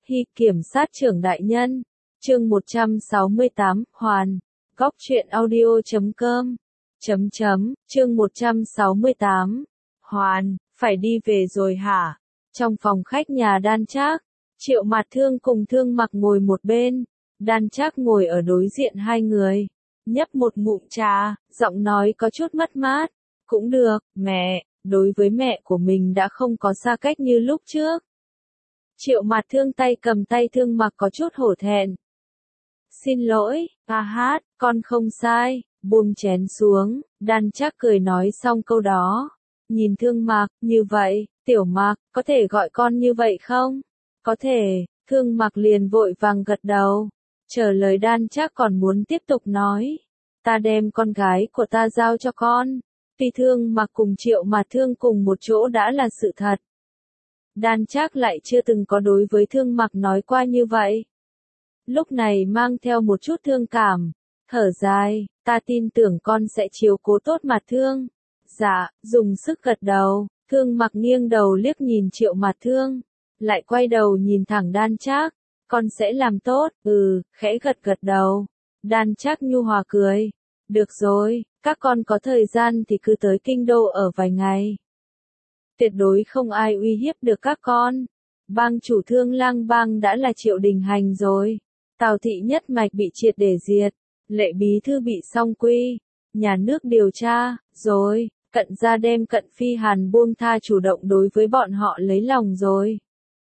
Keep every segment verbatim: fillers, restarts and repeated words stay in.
Hy kiểm sát trưởng đại nhân. Chương một trăm sáu mươi tám, Hoàn. Góc truyện audio chấm com. Chấm chấm, chương một trăm sáu mươi tám. Hoàn, phải đi về rồi hả? Trong phòng khách nhà Đan Trác, Triệu Mạt Thương cùng Thương Mặc ngồi một bên, Đan Trác ngồi ở đối diện hai người, nhấp một ngụm trà, giọng nói có chút mất mát. Cũng được, mẹ, đối với mẹ của mình đã không có xa cách như lúc trước. Triệu Mạt Thương tay cầm tay Thương Mặc có chút hổ thẹn. Xin lỗi, a hát, con không sai, buông chén xuống, Đan Trác cười nói xong câu đó. Nhìn Thương Mặc, như vậy, Tiểu Mặc, có thể gọi con như vậy không? Có thể, Thương Mặc liền vội vàng gật đầu. Chờ lời Đan Trác còn muốn tiếp tục nói. Ta đem con gái của ta giao cho con. Tuy Thương Mặc cùng Triệu Mạt Thương cùng một chỗ đã là sự thật. Đan Trác lại chưa từng có đối với Thương Mặc nói qua như vậy. Lúc này mang theo một chút thương cảm, thở dài, ta tin tưởng con sẽ chiếu cố tốt Mạt Thương. Dạ, dùng sức gật đầu, Thương Mặc nghiêng đầu liếc nhìn Triệu Mạt Thương, lại quay đầu nhìn thẳng Đan Trác, con sẽ làm tốt, ừ, khẽ gật gật đầu. Đan Trác nhu hòa cười, được rồi, các con có thời gian thì cứ tới kinh đô ở vài ngày. Tuyệt đối không ai uy hiếp được các con. Bang chủ Thương Lang bang đã là Triệu Đình Hành rồi. Tào thị nhất mạch bị triệt để diệt. Lệ bí thư bị song quy. Nhà nước điều tra, rồi, Cận gia đem Cận Phi Hàn buông tha chủ động đối với bọn họ lấy lòng rồi.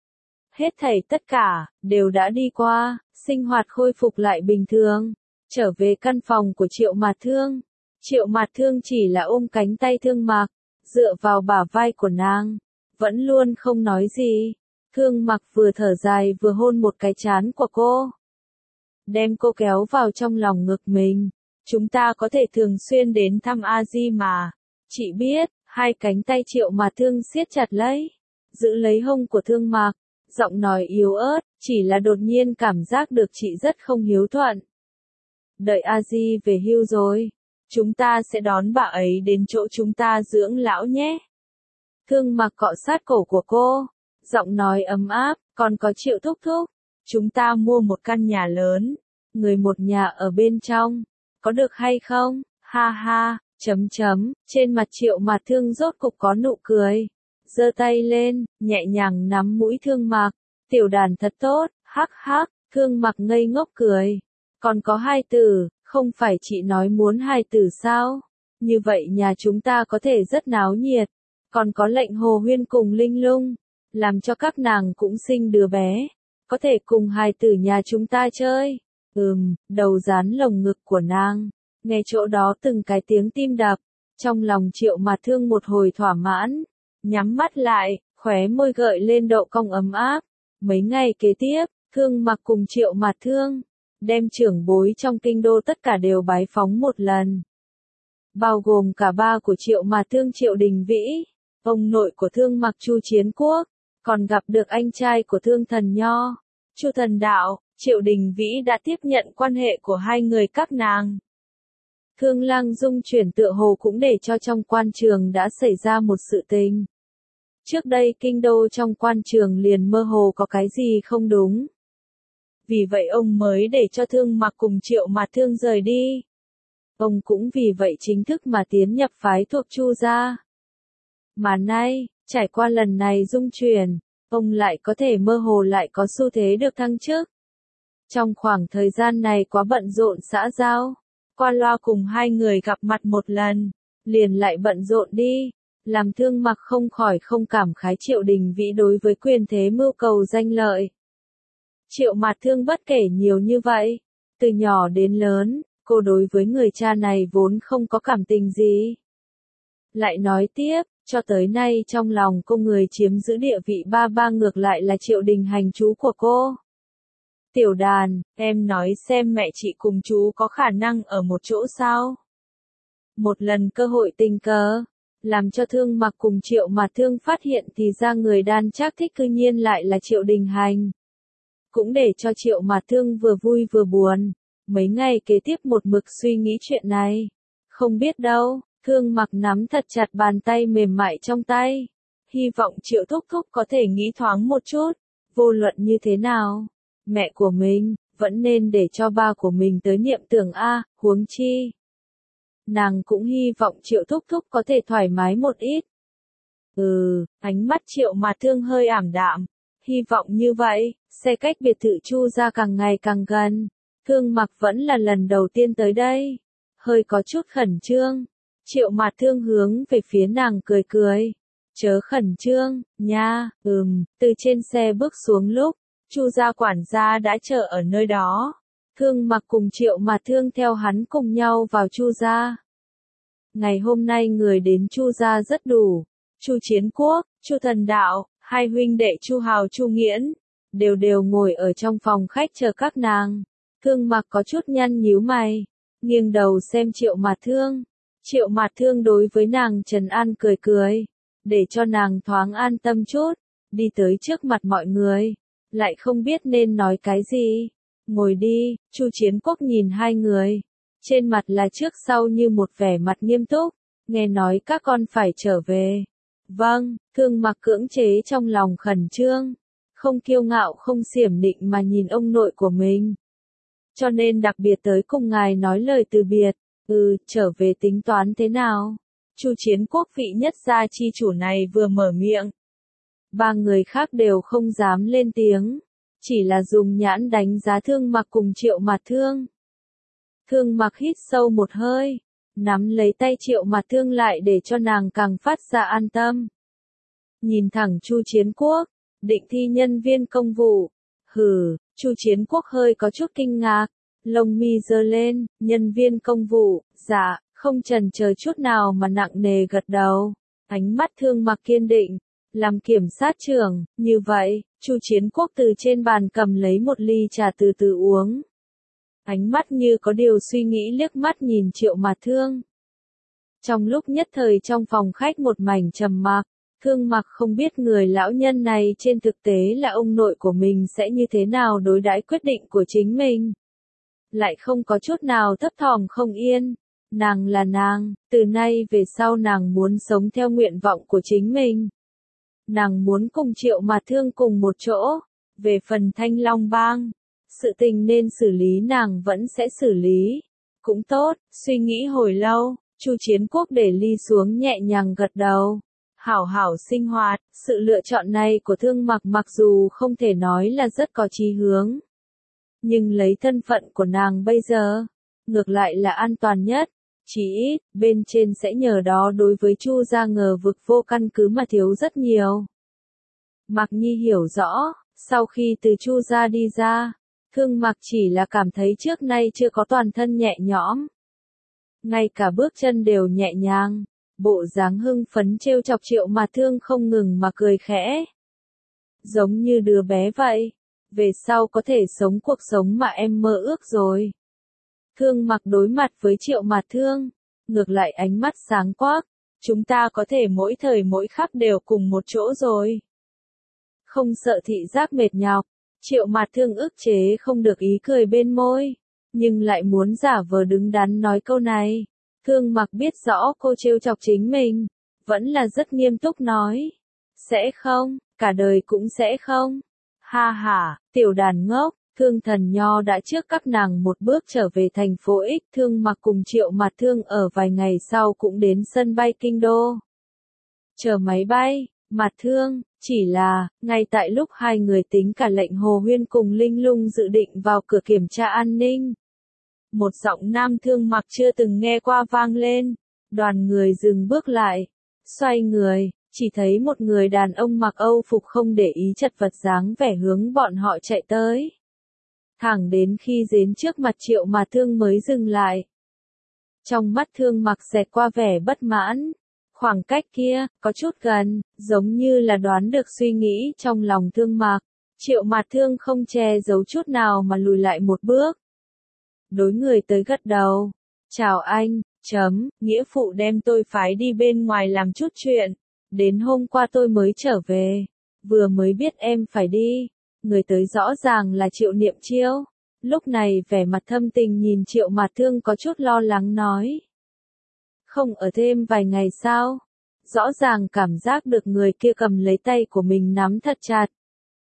Hết thảy tất cả, đều đã đi qua, sinh hoạt khôi phục lại bình thường. Trở về căn phòng của Triệu Mạt Thương. Triệu Mạt Thương chỉ là ôm cánh tay Thương Mặc, dựa vào bả vai của nàng, vẫn luôn không nói gì. Thương Mặc vừa thở dài vừa hôn một cái trán của cô. Đem cô kéo vào trong lòng ngực mình. Chúng ta có thể thường xuyên đến thăm A Di mà. Chị biết, hai cánh tay Triệu Mạt Thương siết chặt lấy, giữ lấy hông của Thương Mặc, giọng nói yếu ớt, chỉ là đột nhiên cảm giác được chị rất không hiếu thuận. Đợi A Di về hưu rồi, chúng ta sẽ đón bà ấy đến chỗ chúng ta dưỡng lão nhé. Thương Mặc cọ sát cổ của cô, giọng nói ấm áp, còn có Triệu thúc thúc. Chúng ta mua một căn nhà lớn, người một nhà ở bên trong, có được hay không? Ha ha, chấm chấm, trên mặt Triệu Mạt Thương rốt cục có nụ cười. Giơ tay lên, nhẹ nhàng nắm mũi Thương Mặc, tiểu đàn thật tốt, hắc hắc, Thương Mặc ngây ngốc cười. Còn có hai tử, không phải chị nói muốn hai tử sao? Như vậy nhà chúng ta có thể rất náo nhiệt. Còn có lệnh Hồ Huyên cùng Linh Lung, làm cho các nàng cũng sinh đứa bé. Có thể cùng hai tử nhà chúng ta chơi. Ừm, đầu dán lồng ngực của nàng. Nghe chỗ đó từng cái tiếng tim đập. Trong lòng Triệu Mạt Thương một hồi thỏa mãn. Nhắm mắt lại, khóe môi gợi lên độ cong ấm áp. Mấy ngày kế tiếp, Thương Mặc cùng Triệu Mạt Thương đem trưởng bối trong kinh đô tất cả đều bái phóng một lần. Bao gồm cả ba của Triệu Mạt Thương Triệu Đình Vĩ, ông nội của Thương Mặc Chu Chiến Quốc, còn gặp được anh trai của Thương Thần Nho, Chu Thần Đạo. Triệu Đình Vĩ đã tiếp nhận quan hệ của hai người các nàng. Thương Lang Dung chuyển tựa hồ cũng để cho trong quan trường đã xảy ra một sự tình. Trước đây kinh đô trong quan trường liền mơ hồ có cái gì không đúng. Vì vậy ông mới để cho Thương Mặc cùng Triệu Mạt Thương rời đi. Ông cũng vì vậy chính thức mà tiến nhập phái thuộc Chu gia. Mà nay, trải qua lần này dung chuyển, ông lại có thể mơ hồ lại có xu thế được thăng chức. Trong khoảng thời gian này quá bận rộn xã giao, qua loa cùng hai người gặp mặt một lần, liền lại bận rộn đi, làm Thương Mặc không khỏi không cảm khái Triệu Đình Vĩ đối với quyền thế mưu cầu danh lợi. Triệu Mạt Thương bất kể nhiều như vậy, từ nhỏ đến lớn, cô đối với người cha này vốn không có cảm tình gì. Lại nói tiếp, cho tới nay trong lòng cô người chiếm giữ địa vị ba ba ngược lại là Triệu Đình Hành chú của cô. Tiểu đàn, em nói xem mẹ chị cùng chú có khả năng ở một chỗ sao? Một lần cơ hội tình cờ, làm cho Thương Mặc cùng Triệu Mạt Thương phát hiện thì ra người Đan Trác thích cư nhiên lại là Triệu Đình Hành. Cũng để cho Triệu Mạt Thương vừa vui vừa buồn, mấy ngày kế tiếp một mực suy nghĩ chuyện này. Không biết đâu, Thương Mặc nắm thật chặt bàn tay mềm mại trong tay. Hy vọng Triệu thúc thúc có thể nghĩ thoáng một chút. vô luận như thế nào, mẹ của mình, vẫn nên để cho ba của mình tới niệm tưởng a, huống chi. Nàng cũng hy vọng Triệu thúc thúc có thể thoải mái một ít. Ừ, ánh mắt Triệu Mạt Thương hơi ảm đạm, hy vọng như vậy, xe cách biệt thự Chu gia càng ngày càng gần. Thương Mặc vẫn là lần đầu tiên tới đây, hơi có chút khẩn trương. Triệu Mạt Thương hướng về phía nàng cười cười. Chớ khẩn trương, nha, ừm, từ trên xe bước xuống lúc, Chu gia quản gia đã chờ ở nơi đó. Thương Mặc cùng Triệu Mạt Thương theo hắn cùng nhau vào Chu gia. Ngày hôm nay người đến Chu gia rất đủ. Chu Chiến Quốc, Chu Thần Đạo, hai huynh đệ Chu Hào Chu Nghiễn, đều đều ngồi ở trong phòng khách chờ các nàng. Thương Mặc có chút nhăn nhíu mày, nghiêng đầu xem Triệu Mạt Thương. Triệu Mạt Thương đối với nàng trấn an cười cười, để cho nàng thoáng an tâm chút, đi tới trước mặt mọi người, lại không biết nên nói cái gì. Ngồi đi, Chu Chiến Quốc nhìn hai người, trên mặt là trước sau như một vẻ mặt nghiêm túc, nghe nói các con phải trở về. Vâng, Thương Mặc cưỡng chế trong lòng khẩn trương, không kiêu ngạo không xiểm nịnh mà nhìn ông nội của mình. Cho nên đặc biệt tới cùng ngài nói lời từ biệt. Ừ, trở về tính toán thế nào? Chu Chiến Quốc vị nhất gia chi chủ này vừa mở miệng. Ba người khác đều không dám lên tiếng, chỉ là dùng nhãn đánh giá Thương Mặc cùng Triệu Mạt Thương. Thương Mặc hít sâu một hơi, nắm lấy tay Triệu Mạt Thương lại để cho nàng càng phát ra an tâm. Nhìn thẳng Chu Chiến Quốc, định thi nhân viên công vụ. Hừ, Chu Chiến Quốc hơi có chút kinh ngạc, lông mi giơ lên, nhân viên công vụ, dạ, không chần chờ chút nào mà nặng nề gật đầu. Ánh mắt Thương Mặc kiên định, làm kiểm sát trưởng, như vậy, Chu Chiến Quốc từ trên bàn cầm lấy một ly trà từ từ uống. Ánh mắt như có điều suy nghĩ liếc mắt nhìn Triệu Mạt Thương. Trong lúc nhất thời trong phòng khách một mảnh trầm mặc, Thương Mặc không biết người lão nhân này trên thực tế là ông nội của mình sẽ như thế nào đối đãi quyết định của chính mình. Lại không có chút nào thấp thỏm không yên. Nàng là nàng, từ nay về sau nàng muốn sống theo nguyện vọng của chính mình. Nàng muốn cùng Triệu Mạt Thương cùng một chỗ. Về phần Thanh Long Bang, sự tình nên xử lý nàng vẫn sẽ xử lý. Cũng tốt, suy nghĩ hồi lâu, Chu Chiến Quốc để ly xuống nhẹ nhàng gật đầu. Hảo hảo sinh hoạt, sự lựa chọn này của Thương Mặc mặc dù không thể nói là rất có chí hướng. Nhưng lấy thân phận của nàng bây giờ, ngược lại là an toàn nhất. Chỉ ít, bên trên sẽ nhờ đó đối với Chu gia ngờ vực vô căn cứ mà thiếu rất nhiều. Mạc Nhi hiểu rõ, sau khi từ Chu gia đi ra, Thương Mặc chỉ là cảm thấy trước nay chưa có toàn thân nhẹ nhõm. Ngay cả bước chân đều nhẹ nhàng, bộ dáng hưng phấn trêu chọc Triệu Mạt Thương không ngừng mà cười khẽ. Giống như đứa bé vậy, về sau có thể sống cuộc sống mà em mơ ước rồi. Thương Mặc đối mặt với Triệu Mạt Thương, ngược lại ánh mắt sáng quắc, chúng ta có thể mỗi thời mỗi khắc đều cùng một chỗ rồi. Không sợ thị giác mệt nhọc, Triệu Mạt Thương ức chế không được ý cười bên môi, nhưng lại muốn giả vờ đứng đắn nói câu này. Thương Mặc biết rõ cô trêu chọc chính mình, vẫn là rất nghiêm túc nói. Sẽ không, cả đời cũng sẽ không. Ha ha, tiểu đàn ngốc. Thương Thần Nho đã trước các nàng một bước trở về thành phố X. Thương Mặc cùng Triệu Mạt Thương ở vài ngày sau cũng đến sân bay Kinh Đô. Chờ máy bay, Mạt Thương, chỉ là, ngay tại lúc hai người tính cả lệnh Hồ Huyên cùng Linh Lung dự định vào cửa kiểm tra an ninh. Một giọng nam Thương Mặc chưa từng nghe qua vang lên, đoàn người dừng bước lại, xoay người, chỉ thấy một người đàn ông mặc Âu phục không để ý chật vật dáng vẻ hướng bọn họ chạy tới. Thẳng đến khi đến trước mặt Triệu Mạt Thương mới dừng lại. Trong mắt Thương Mặc xẹt qua vẻ bất mãn. Khoảng cách kia, có chút gần, giống như là đoán được suy nghĩ trong lòng Thương Mặc. Triệu Mạt Thương không che giấu chút nào mà lùi lại một bước. Đối người tới gật đầu. Chào anh, chấm, nghĩa phụ đem tôi phái đi bên ngoài làm chút chuyện. Đến hôm qua tôi mới trở về. Vừa mới biết em phải đi. Người tới rõ ràng là Triệu Niệm Chiêu. Lúc này vẻ mặt thâm tình nhìn Triệu Mạt Thương có chút lo lắng nói. Không ở thêm vài ngày sao? Rõ ràng cảm giác được người kia cầm lấy tay của mình nắm thật chặt.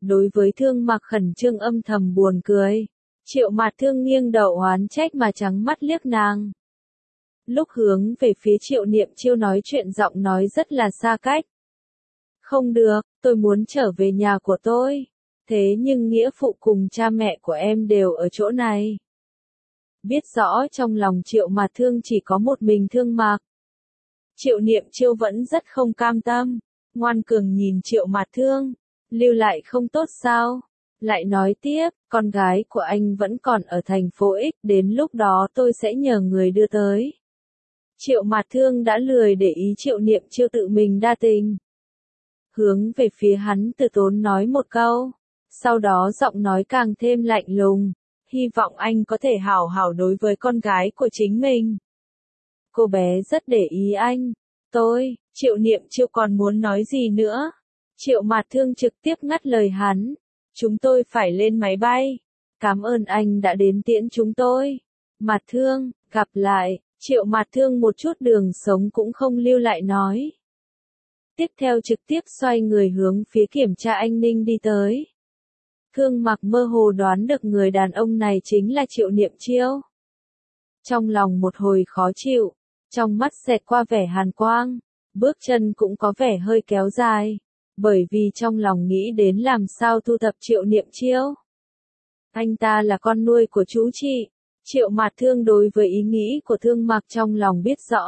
đối với Thương Mặc khẩn trương âm thầm buồn cười. Triệu Mạt Thương nghiêng đầu oán trách mà trắng mắt liếc nàng. Lúc hướng về phía Triệu Niệm Chiêu nói chuyện giọng nói rất là xa cách. Không được, tôi muốn trở về nhà của tôi. Thế nhưng nghĩa phụ cùng cha mẹ của em đều ở chỗ này. Biết rõ trong lòng Triệu Mạt Thương chỉ có một mình Thương Mặc. Triệu Niệm Chiêu vẫn rất không cam tâm, ngoan cường nhìn Triệu Mạt Thương, lưu lại không tốt sao? Lại nói tiếp, con gái của anh vẫn còn ở thành phố X, đến lúc đó tôi sẽ nhờ người đưa tới. Triệu Mạt Thương đã lười để ý Triệu Niệm Chiêu tự mình đa tình. Hướng về phía hắn từ tốn nói một câu, sau đó giọng nói càng thêm lạnh lùng, hy vọng anh có thể hảo hảo đối với con gái của chính mình. Cô bé rất để ý anh. Tôi, Triệu Niệm Chiêu còn muốn nói gì nữa? Triệu Mạt Thương trực tiếp ngắt lời hắn. Chúng tôi phải lên máy bay. Cảm ơn anh đã đến tiễn chúng tôi. Mạt Thương, gặp lại. Triệu Mạt Thương một chút đường sống cũng không lưu lại nói. Tiếp theo trực tiếp xoay người hướng phía kiểm tra an ninh đi tới. Thương Mặc mơ hồ đoán được người đàn ông này chính là Triệu Niệm Chiêu. Trong lòng một hồi khó chịu, trong mắt xẹt qua vẻ hàn quang, bước chân cũng có vẻ hơi kéo dài, bởi vì trong lòng nghĩ đến làm sao thu thập Triệu Niệm Chiêu. Anh ta là con nuôi của chú chị. Triệu Mạt Thương đối với ý nghĩ của Thương Mặc trong lòng biết rõ.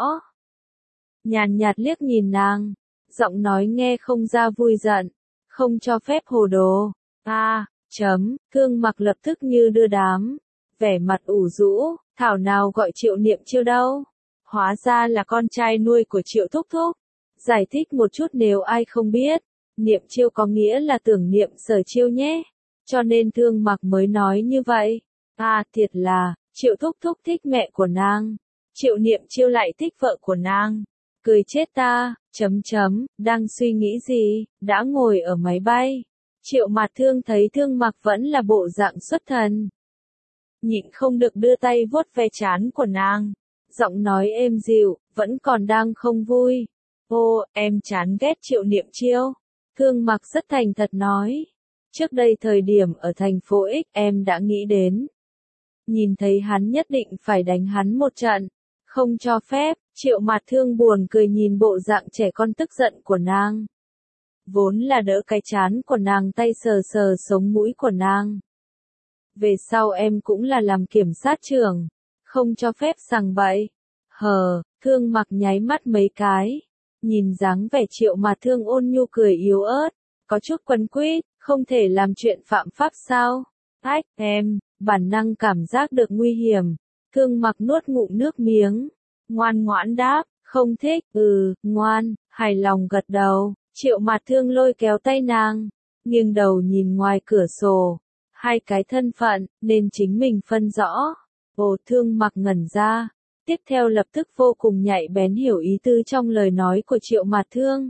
Nhàn nhạt liếc nhìn nàng, giọng nói nghe không ra vui giận, không cho phép hồ đồ. A, à, chấm, Thương Mặc lập tức như đưa đám, vẻ mặt ủ rũ, thảo nào gọi Triệu Niệm Chiêu đâu. Hóa ra là con trai nuôi của Triệu Thúc Thúc. Giải thích một chút nếu ai không biết, Niệm Chiêu có nghĩa là tưởng niệm Sở Chiêu nhé, cho nên Thương Mặc mới nói như vậy. À, thiệt là, Triệu Thúc Thúc thích mẹ của nàng, Triệu Niệm Chiêu lại thích vợ của nàng. Cười chết ta, chấm chấm, đang suy nghĩ gì, đã ngồi ở máy bay. Triệu Mạt Thương thấy Thương Mặc vẫn là bộ dạng xuất thần. Nhịn không được đưa tay vuốt ve trán của nàng. Giọng nói êm dịu, vẫn còn đang không vui. Ô, em chán ghét Triệu Niệm Chiêu. Thương Mặc rất thành thật nói. Trước đây thời điểm ở thành phố X em đã nghĩ đến. Nhìn thấy hắn nhất định phải đánh hắn một trận. Không cho phép. Triệu Mạt Thương buồn cười nhìn bộ dạng trẻ con tức giận của nàng. Vốn là đỡ cái chán của nàng tay sờ sờ sống mũi của nàng. Về sau em cũng là làm kiểm sát trưởng. Không cho phép sằng bậy. Hờ, Thương Mặc nháy mắt mấy cái. Nhìn dáng vẻ Triệu Mạt Thương ôn nhu cười yếu ớt. Có chút quấn quýt, không thể làm chuyện phạm pháp sao? Ách, em, bản năng cảm giác được nguy hiểm. Thương Mặc nuốt ngụm nước miếng. Ngoan ngoãn đáp, không thích, ừ, ngoan, hài lòng gật đầu. Triệu Mạt Thương lôi kéo tay nàng, nghiêng đầu nhìn ngoài cửa sổ. Hai cái thân phận, nên chính mình phân rõ. Ồ, Thương Mặc ngẩn ra. Tiếp theo lập tức vô cùng nhạy bén hiểu ý tứ trong lời nói của Triệu Mạt Thương.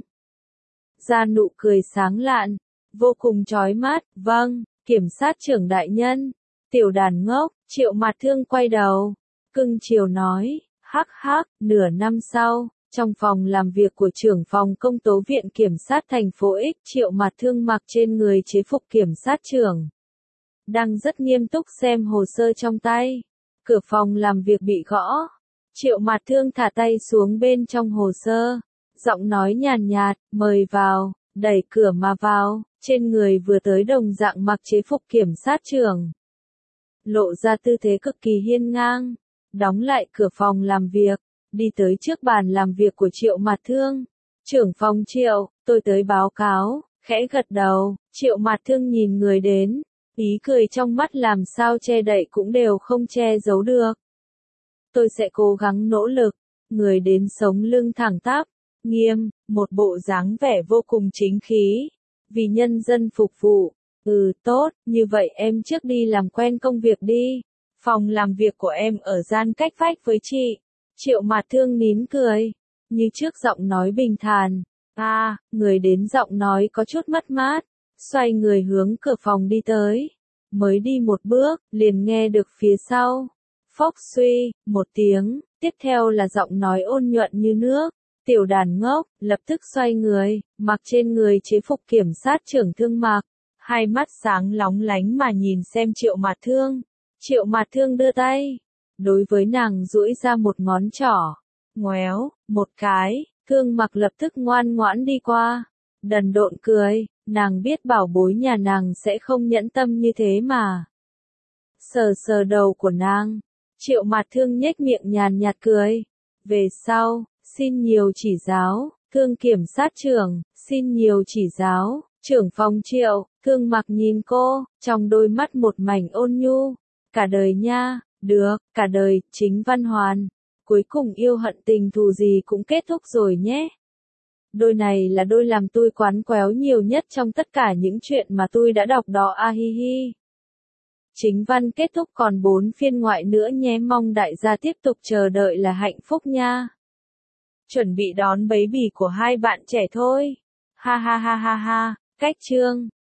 Ra nụ cười sáng lạn, vô cùng chói mắt, vâng, kiểm sát trưởng đại nhân. Tiểu đàn ngốc, Triệu Mạt Thương quay đầu, cưng chiều nói, hắc hắc, nửa năm sau, trong phòng làm việc của trưởng phòng công tố viện kiểm sát thành phố X, Triệu Mạt Thương mặc trên người chế phục kiểm sát trưởng. Đang rất nghiêm túc xem hồ sơ trong tay. Cửa phòng làm việc bị gõ. Triệu Mạt Thương thả tay xuống bên trong hồ sơ. Giọng nói nhàn nhạt, mời vào, đẩy cửa mà vào, trên người vừa tới đồng dạng mặc chế phục kiểm sát trưởng. Lộ ra tư thế cực kỳ hiên ngang. Đóng lại cửa phòng làm việc, đi tới trước bàn làm việc của Triệu Mạt Thương. Trưởng phòng Triệu, tôi tới báo cáo, khẽ gật đầu, Triệu Mạt Thương nhìn người đến. Ý cười trong mắt làm sao che đậy cũng đều không che giấu được. Tôi sẽ cố gắng nỗ lực. Người đến sống lưng thẳng tắp, nghiêm, một bộ dáng vẻ vô cùng chính khí. Vì nhân dân phục vụ. Ừ, tốt, như vậy em trước đi làm quen công việc đi. Phòng làm việc của em ở gian cách vách với chị. Triệu Mạt Thương nín cười. Như trước giọng nói bình thản. À, người đến giọng nói có chút mất mát. Xoay người hướng cửa phòng đi tới. Mới đi một bước, liền nghe được phía sau. Phốc suy, một tiếng, tiếp theo là giọng nói ôn nhuận như nước. Tiểu đàn ngốc, lập tức xoay người, mặc trên người chế phục kiểm sát trưởng Thương Mặc. hai mắt sáng lóng lánh mà nhìn xem Triệu Mạt Thương. Triệu Mạt Thương đưa tay, đối với nàng duỗi ra một ngón trỏ, ngoéo, một cái, Thương Mặc lập tức ngoan ngoãn đi qua, đần độn cười, nàng biết bảo bối nhà nàng sẽ không nhẫn tâm như thế mà. Sờ sờ đầu của nàng, Triệu Mạt Thương nhếch miệng nhàn nhạt cười, về sau, xin nhiều chỉ giáo, Thương kiểm sát trưởng, xin nhiều chỉ giáo, trưởng phòng Triệu. Thương Mặc nhìn cô, trong đôi mắt một mảnh ôn nhu, cả đời nha, được, cả đời, Chính Văn Hoàn, cuối cùng yêu hận tình thù gì cũng kết thúc rồi nhé. Đôi này là đôi làm tôi quán quéo nhiều nhất trong tất cả những chuyện mà tôi đã đọc đó a hi hi. Chính văn kết thúc còn bốn phiên ngoại nữa nhé, mong đại gia tiếp tục chờ đợi là hạnh phúc nha. Chuẩn bị đón baby của hai bạn trẻ thôi. Ha ha ha ha ha, cách chương.